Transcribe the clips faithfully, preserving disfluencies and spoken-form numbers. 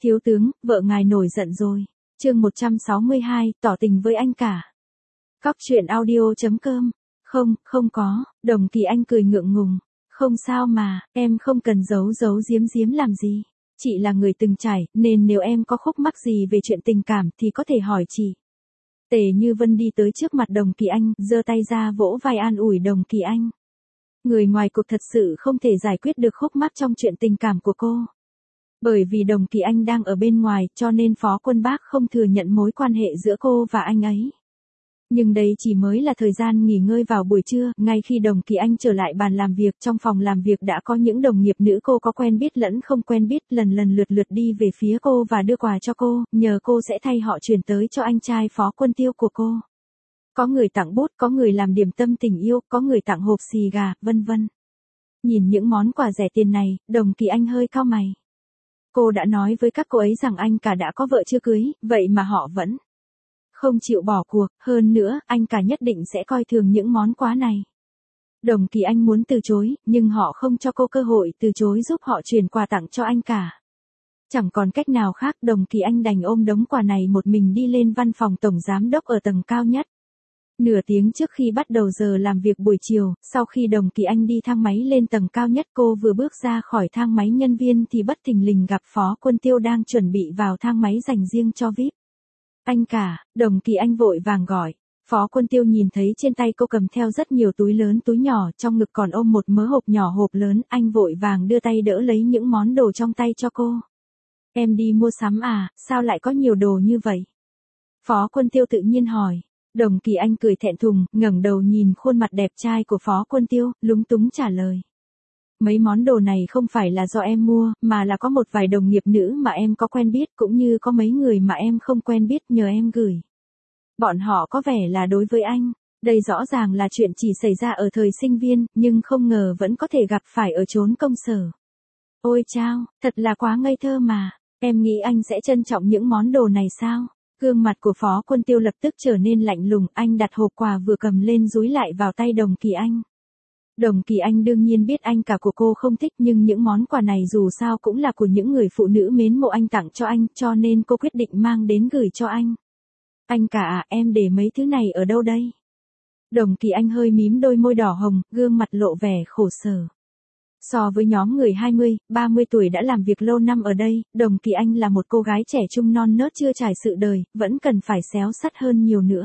Thiếu tướng, vợ ngài nổi giận rồi. Chương một trăm sáu mươi hai, tỏ tình với anh cả. Cóc truyện audio chấm com. Không, không có, Đồng Kỳ Anh cười ngượng ngùng. Không sao mà, em không cần giấu giấu giếm giếm làm gì. Chị là người từng trải, nên nếu em có khúc mắc gì về chuyện tình cảm thì có thể hỏi chị. Tề Như Vân đi tới trước mặt Đồng Kỳ Anh, giơ tay ra vỗ vai an ủi Đồng Kỳ Anh. Người ngoài cuộc thật sự không thể giải quyết được khúc mắc trong chuyện tình cảm của cô. Bởi vì Đồng Kỳ Anh đang ở bên ngoài, cho nên Phó Quân Bác không thừa nhận mối quan hệ giữa cô và anh ấy. Nhưng đây chỉ mới là thời gian nghỉ ngơi vào buổi trưa, ngay khi Đồng Kỳ Anh trở lại bàn làm việc, trong phòng làm việc đã có những đồng nghiệp nữ cô có quen biết lẫn không quen biết, lần lần lượt lượt đi về phía cô và đưa quà cho cô, nhờ cô sẽ thay họ chuyển tới cho anh trai Phó Quân Tiêu của cô. Có người tặng bút, có người làm điểm tâm tình yêu, có người tặng hộp xì gà, vân vân. Nhìn những món quà rẻ tiền này, Đồng Kỳ Anh hơi cau mày. Cô đã nói với các cô ấy rằng anh cả đã có vợ chưa cưới, vậy mà họ vẫn không chịu bỏ cuộc, hơn nữa, anh cả nhất định sẽ coi thường những món quà này. Đồng Kỳ Anh muốn từ chối, nhưng họ không cho cô cơ hội từ chối giúp họ chuyển quà tặng cho anh cả. Chẳng còn cách nào khác, Đồng Kỳ Anh đành ôm đống quà này một mình đi lên văn phòng tổng giám đốc ở tầng cao nhất. Nửa tiếng trước khi bắt đầu giờ làm việc buổi chiều, sau khi Đồng Kỳ Anh đi thang máy lên tầng cao nhất, cô vừa bước ra khỏi thang máy nhân viên thì bất thình lình gặp Phó Quân Tiêu đang chuẩn bị vào thang máy dành riêng cho vi ai pi. Anh cả, Đồng Kỳ Anh vội vàng gọi. Phó Quân Tiêu nhìn thấy trên tay cô cầm theo rất nhiều túi lớn túi nhỏ, trong ngực còn ôm một mớ hộp nhỏ hộp lớn, anh vội vàng đưa tay đỡ lấy những món đồ trong tay cho cô. Em đi mua sắm à, sao lại có nhiều đồ như vậy? Phó Quân Tiêu tự nhiên hỏi. Đồng Kỳ Anh cười thẹn thùng, ngẩng đầu nhìn khuôn mặt đẹp trai của Phó Quân Tiêu, lúng túng trả lời. Mấy món đồ này không phải là do em mua, mà là có một vài đồng nghiệp nữ mà em có quen biết, cũng như có mấy người mà em không quen biết nhờ em gửi. Bọn họ có vẻ là đối với anh. Đây rõ ràng là chuyện chỉ xảy ra ở thời sinh viên, nhưng không ngờ vẫn có thể gặp phải ở chốn công sở. Ôi chao, thật là quá ngây thơ mà. Em nghĩ anh sẽ trân trọng những món đồ này sao? Gương mặt của Phó Quân Tiêu lập tức trở nên lạnh lùng, anh đặt hộp quà vừa cầm lên dúi lại vào tay Đồng Kỳ Anh. Đồng Kỳ Anh đương nhiên biết anh cả của cô không thích, nhưng những món quà này dù sao cũng là của những người phụ nữ mến mộ anh tặng cho anh, cho nên cô quyết định mang đến gửi cho anh. Anh cả à, em để mấy thứ này ở đâu đây? Đồng Kỳ Anh hơi mím đôi môi đỏ hồng, gương mặt lộ vẻ khổ sở. So với nhóm người hai mươi, ba mươi tuổi đã làm việc lâu năm ở đây, Đồng Kỳ Anh là một cô gái trẻ trung non nớt chưa trải sự đời, vẫn cần phải xéo sắt hơn nhiều nữa.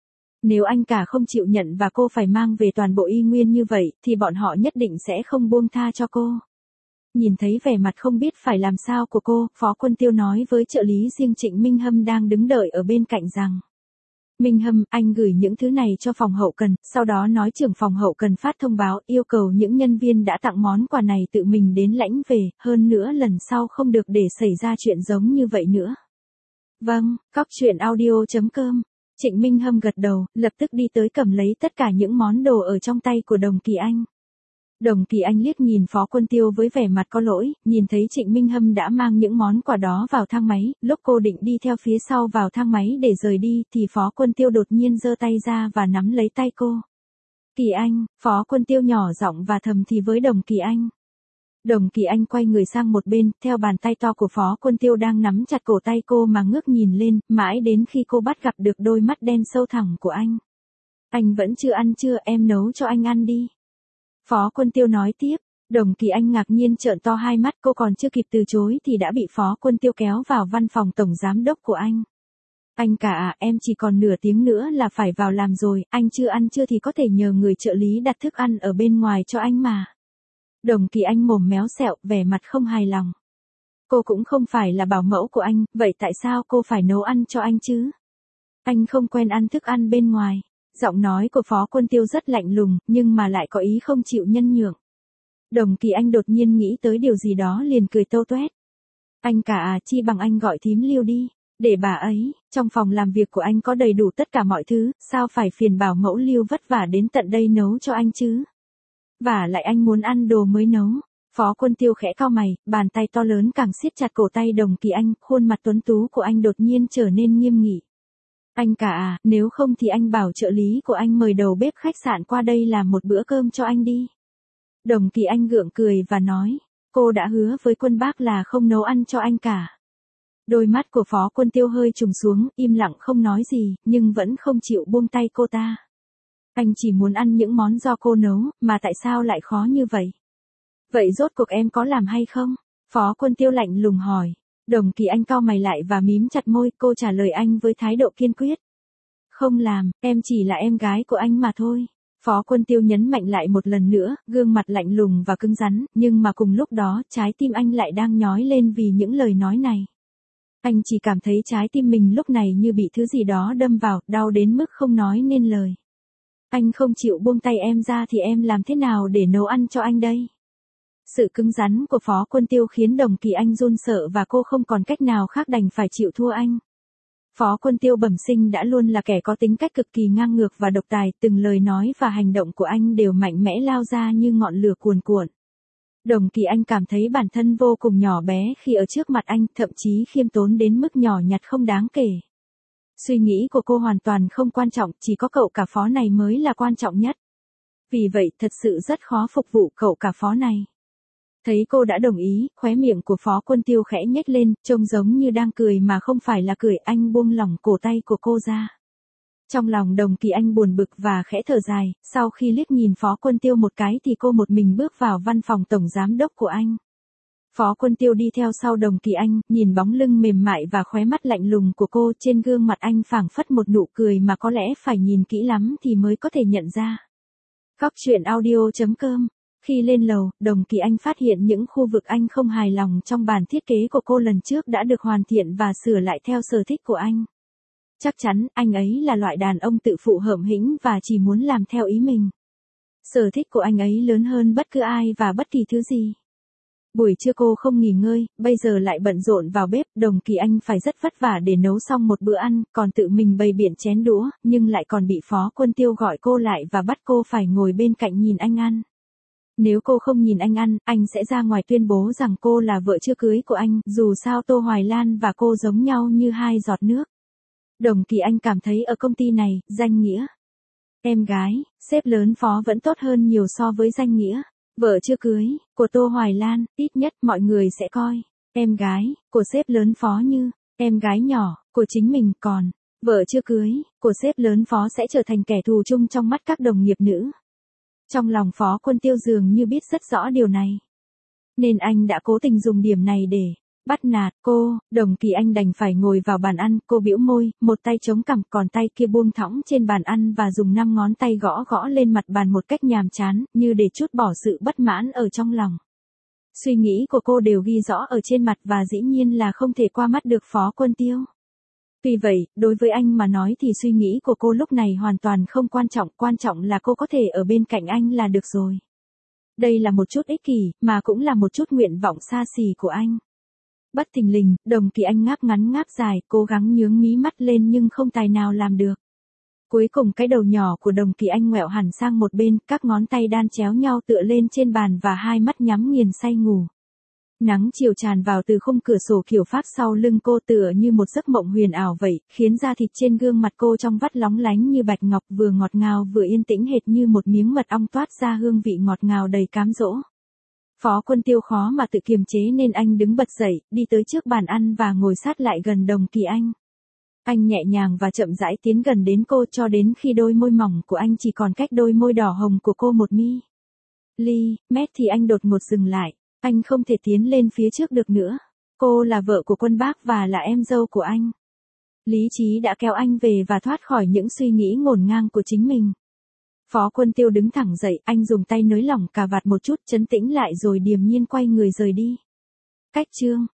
Nếu anh cả không chịu nhận và cô phải mang về toàn bộ y nguyên như vậy, thì bọn họ nhất định sẽ không buông tha cho cô. Nhìn thấy vẻ mặt không biết phải làm sao của cô, Phó Quân Tiêu nói với trợ lý riêng Trịnh Minh Hâm đang đứng đợi ở bên cạnh rằng. Minh Hâm, anh gửi những thứ này cho phòng hậu cần, sau đó nói trưởng phòng hậu cần phát thông báo, yêu cầu những nhân viên đã tặng món quà này tự mình đến lãnh về, hơn nữa lần sau không được để xảy ra chuyện giống như vậy nữa. Vâng, cóc truyện audio chấm com. Trịnh Minh Hâm gật đầu, lập tức đi tới cầm lấy tất cả những món đồ ở trong tay của Đồng Kỳ Anh. Đồng Kỳ Anh liếc nhìn Phó Quân Tiêu với vẻ mặt có lỗi, nhìn thấy Trịnh Minh Hâm đã mang những món quà đó vào thang máy, lúc cô định đi theo phía sau vào thang máy để rời đi, thì Phó Quân Tiêu đột nhiên giơ tay ra và nắm lấy tay cô. Kỳ Anh, Phó Quân Tiêu nhỏ giọng và thầm thì với Đồng Kỳ Anh. Đồng Kỳ Anh quay người sang một bên, theo bàn tay to của Phó Quân Tiêu đang nắm chặt cổ tay cô mà ngước nhìn lên, mãi đến khi cô bắt gặp được đôi mắt đen sâu thẳm của anh. Anh vẫn chưa ăn chưa, em nấu cho anh ăn đi. Phó Quân Tiêu nói tiếp. Đồng Kỳ Anh ngạc nhiên trợn to hai mắt, cô còn chưa kịp từ chối thì đã bị Phó Quân Tiêu kéo vào văn phòng tổng giám đốc của anh. Anh cả à, em chỉ còn nửa tiếng nữa là phải vào làm rồi, anh chưa ăn chưa thì có thể nhờ người trợ lý đặt thức ăn ở bên ngoài cho anh mà. Đồng Kỳ Anh mồm méo sẹo, vẻ mặt không hài lòng. Cô cũng không phải là bảo mẫu của anh, vậy tại sao cô phải nấu ăn cho anh chứ? Anh không quen ăn thức ăn bên ngoài. Giọng nói của Phó Quân Tiêu rất lạnh lùng, nhưng mà lại có ý không chịu nhân nhượng. Đồng Kỳ Anh đột nhiên nghĩ tới điều gì đó liền cười tâu toét. Anh cả à, chi bằng anh gọi thím Lưu đi, để bà ấy, trong phòng làm việc của anh có đầy đủ tất cả mọi thứ, sao phải phiền bảo mẫu Lưu vất vả đến tận đây nấu cho anh chứ? Và lại anh muốn ăn đồ mới nấu. Phó Quân Tiêu khẽ cau mày, bàn tay to lớn càng siết chặt cổ tay Đồng Kỳ Anh, khuôn mặt tuấn tú của anh đột nhiên trở nên nghiêm nghị. Anh cả à, nếu không thì anh bảo trợ lý của anh mời đầu bếp khách sạn qua đây làm một bữa cơm cho anh đi. Đồng Kỳ Anh gượng cười và nói, cô đã hứa với Quân Bác là không nấu ăn cho anh cả. Đôi mắt của Phó Quân Tiêu hơi trùng xuống, im lặng không nói gì, nhưng vẫn không chịu buông tay cô ta. Anh chỉ muốn ăn những món do cô nấu, mà tại sao lại khó như vậy? Vậy rốt cuộc em có làm hay không? Phó Quân Tiêu lạnh lùng hỏi. Đồng Kỳ Anh cau mày lại và mím chặt môi, cô trả lời anh với thái độ kiên quyết. Không làm, em chỉ là em gái của anh mà thôi. Phó Quân Tiêu nhấn mạnh lại một lần nữa, gương mặt lạnh lùng và cứng rắn, nhưng mà cùng lúc đó trái tim anh lại đang nhói lên vì những lời nói này. Anh chỉ cảm thấy trái tim mình lúc này như bị thứ gì đó đâm vào, đau đến mức không nói nên lời. Anh không chịu buông tay em ra thì em làm thế nào để nấu ăn cho anh đây? Sự cứng rắn của Phó Quân Tiêu khiến Đồng Kỳ Anh run sợ và cô không còn cách nào khác đành phải chịu thua anh. Phó Quân Tiêu bẩm sinh đã luôn là kẻ có tính cách cực kỳ ngang ngược và độc tài, từng lời nói và hành động của anh đều mạnh mẽ lao ra như ngọn lửa cuồn cuộn. Đồng Kỳ Anh cảm thấy bản thân vô cùng nhỏ bé khi ở trước mặt anh, thậm chí khiêm tốn đến mức nhỏ nhặt không đáng kể. Suy nghĩ của cô hoàn toàn không quan trọng, chỉ có cậu cả Phó này mới là quan trọng nhất. Vì vậy thật sự rất khó phục vụ cậu cả Phó này. Thấy cô đã đồng ý, khóe miệng của Phó Quân Tiêu khẽ nhếch lên, trông giống như đang cười mà không phải là cười, anh buông lỏng cổ tay của cô ra. Trong lòng Đồng Kỳ Anh buồn bực và khẽ thở dài, sau khi liếc nhìn Phó Quân Tiêu một cái thì cô một mình bước vào văn phòng tổng giám đốc của anh. Phó Quân Tiêu đi theo sau Đồng Kỳ Anh, nhìn bóng lưng mềm mại và khóe mắt lạnh lùng của cô, trên gương mặt anh phảng phất một nụ cười mà có lẽ phải nhìn kỹ lắm thì mới có thể nhận ra. Góc truyện audio chấm com. Khi lên lầu, Đồng Kỳ Anh phát hiện những khu vực anh không hài lòng trong bản thiết kế của cô lần trước đã được hoàn thiện và sửa lại theo sở thích của anh. Chắc chắn, anh ấy là loại đàn ông tự phụ hởm hĩnh và chỉ muốn làm theo ý mình. Sở thích của anh ấy lớn hơn bất cứ ai và bất kỳ thứ gì. Buổi trưa cô không nghỉ ngơi, bây giờ lại bận rộn vào bếp, Đồng Kỳ Anh phải rất vất vả để nấu xong một bữa ăn, còn tự mình bày biện chén đũa, nhưng lại còn bị Phó Quân Tiêu gọi cô lại và bắt cô phải ngồi bên cạnh nhìn anh ăn. Nếu cô không nhìn anh ăn, anh sẽ ra ngoài tuyên bố rằng cô là vợ chưa cưới của anh, dù sao Tô Hoài Lan và cô giống nhau như hai giọt nước. Đồng Kỳ Anh cảm thấy ở công ty này, danh nghĩa em gái, sếp lớn Phó vẫn tốt hơn nhiều so với danh nghĩa vợ chưa cưới của Tô Hoài Lan, ít nhất mọi người sẽ coi em gái của sếp lớn Phó như em gái nhỏ của chính mình, còn vợ chưa cưới của sếp lớn Phó sẽ trở thành kẻ thù chung trong mắt các đồng nghiệp nữ. Trong lòng Phó Quân Tiêu dường như biết rất rõ điều này, nên anh đã cố tình dùng điểm này để bắt nạt cô. Đồng Kỳ Anh đành phải ngồi vào bàn ăn, cô bĩu môi, một tay chống cằm, còn tay kia buông thõng trên bàn ăn và dùng năm ngón tay gõ gõ lên mặt bàn một cách nhàm chán, như để trút bỏ sự bất mãn ở trong lòng. Suy nghĩ của cô đều ghi rõ ở trên mặt và dĩ nhiên là không thể qua mắt được Phó Quân Tiêu. Vì vậy, đối với anh mà nói thì suy nghĩ của cô lúc này hoàn toàn không quan trọng, quan trọng là cô có thể ở bên cạnh anh là được rồi. Đây là một chút ích kỷ, mà cũng là một chút nguyện vọng xa xỉ của anh. Bất thình lình, Đồng Kỳ Anh ngáp ngắn ngáp dài, cố gắng nhướng mí mắt lên nhưng không tài nào làm được. Cuối cùng cái đầu nhỏ của Đồng Kỳ Anh ngoẹo hẳn sang một bên, các ngón tay đan chéo nhau tựa lên trên bàn và hai mắt nhắm nghiền say ngủ. Nắng chiều tràn vào từ khung cửa sổ kiểu Pháp sau lưng cô tựa như một giấc mộng huyền ảo vậy, khiến da thịt trên gương mặt cô trong vắt lóng lánh như bạch ngọc, vừa ngọt ngào vừa yên tĩnh hệt như một miếng mật ong toát ra hương vị ngọt ngào đầy cám dỗ. Phó Quân Tiêu khó mà tự kiềm chế nên anh đứng bật dậy, đi tới trước bàn ăn và ngồi sát lại gần Đồng Kỳ Anh. Anh nhẹ nhàng và chậm rãi tiến gần đến cô cho đến khi đôi môi mỏng của anh chỉ còn cách đôi môi đỏ hồng của cô một mi li mét thì anh đột ngột dừng lại. Anh không thể tiến lên phía trước được nữa. Cô là vợ của Quân Bác và là em dâu của anh. Lý trí đã kéo anh về và thoát khỏi những suy nghĩ ngổn ngang của chính mình. Phó Quân Tiêu đứng thẳng dậy, anh dùng tay nới lỏng cà vạt một chút, trấn tĩnh lại rồi điềm nhiên quay người rời đi. Cách chương